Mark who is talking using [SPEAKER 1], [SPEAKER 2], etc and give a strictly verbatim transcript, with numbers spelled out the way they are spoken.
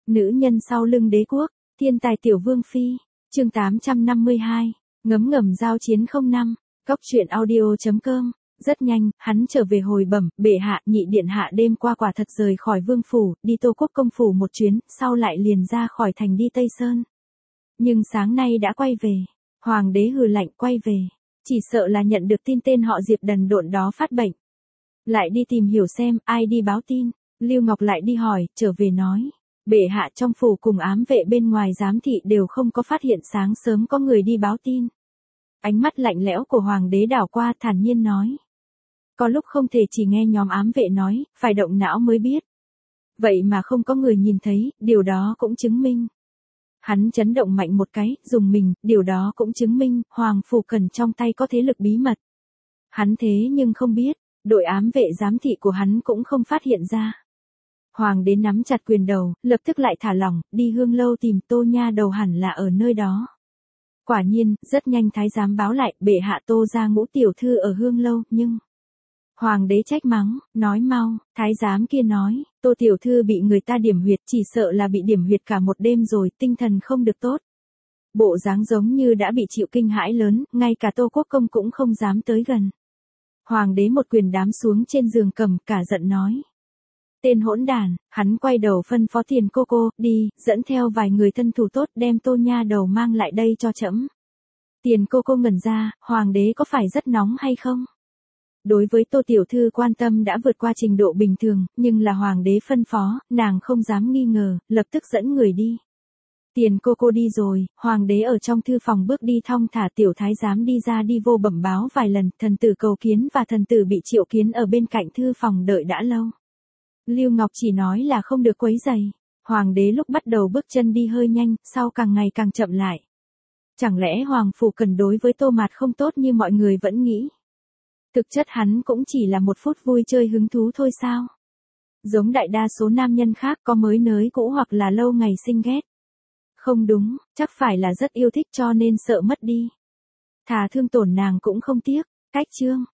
[SPEAKER 1] Nữ nhân sau lưng đế quốc, thiên tài tiểu vương phi, chương tám trăm năm mươi hai, ngấm ngầm giao chiến không năm, cóc truyện audio chấm com. Rất nhanh, hắn trở về hồi bẩm, bệ hạ, nhị điện hạ đêm qua quả thật rời khỏi vương phủ, đi Tô Quốc công phủ một chuyến, sau lại liền ra khỏi thành đi Tây Sơn. Nhưng sáng nay đã quay về. Hoàng đế hừ lạnh, quay về. Chỉ sợ là nhận được tin tên họ Diệp đần độn đó phát bệnh. Lại đi tìm hiểu xem, ai đi báo tin. Lưu Ngọc lại đi hỏi, trở về nói. Bệ hạ trong phủ cùng ám vệ bên ngoài giám thị đều không có phát hiện sáng sớm có người đi báo tin. Ánh mắt lạnh lẽo của hoàng đế đảo qua thản nhiên nói. Có lúc không thể chỉ nghe nhóm ám vệ nói, phải động não mới biết. Vậy mà không có người nhìn thấy, điều đó cũng chứng minh. Hắn chấn động mạnh một cái, dùng mình, điều đó cũng chứng minh, Hoàng Phủ Cần trong tay có thế lực bí mật. Hắn thế nhưng không biết, đội ám vệ giám thị của hắn cũng không phát hiện ra. Hoàng đế nắm chặt quyền đầu, lập tức lại thả lỏng, đi Hương Lâu tìm Tô Nha Đầu hẳn là ở nơi đó. Quả nhiên, rất nhanh thái giám báo lại, bệ hạ Tô gia ngũ tiểu thư ở Hương Lâu, nhưng... Hoàng đế trách mắng, nói mau, thái giám kia nói, Tô tiểu thư bị người ta điểm huyệt, chỉ sợ là bị điểm huyệt cả một đêm rồi, tinh thần không được tốt. Bộ dáng giống như đã bị chịu kinh hãi lớn, ngay cả Tô Quốc công cũng không dám tới gần. Hoàng đế một quyền đám xuống trên giường cầm, cả giận nói. Tên hỗn đản, hắn quay đầu phân phó Tiền cô cô, đi, dẫn theo vài người thân thủ tốt đem Tô Nha Đầu mang lại đây cho trẫm. Tiền cô cô ngẩn ra, hoàng đế có phải rất nóng hay không? Đối với Tô tiểu thư quan tâm đã vượt qua trình độ bình thường, nhưng là hoàng đế phân phó, nàng không dám nghi ngờ, lập tức dẫn người đi. Tiền cô cô đi rồi, hoàng đế ở trong thư phòng bước đi thong thả, tiểu thái giám đi ra đi vô bẩm báo vài lần, thần tử cầu kiến và thần tử bị triệu kiến ở bên cạnh thư phòng đợi đã lâu. Lưu Ngọc chỉ nói là không được quấy rầy. Hoàng đế lúc bắt đầu bước chân đi hơi nhanh, sau càng ngày càng chậm lại. Chẳng lẽ Hoàng Phủ Cần đối với Tô Mạt không tốt như mọi người vẫn nghĩ? Thực chất hắn cũng chỉ là một phút vui chơi hứng thú thôi sao? Giống đại đa số nam nhân khác có mới nới cũ hoặc là lâu ngày sinh ghét. Không đúng, chắc phải là rất yêu thích cho nên sợ mất đi. Thà thương tổn nàng cũng không tiếc. Cách chương,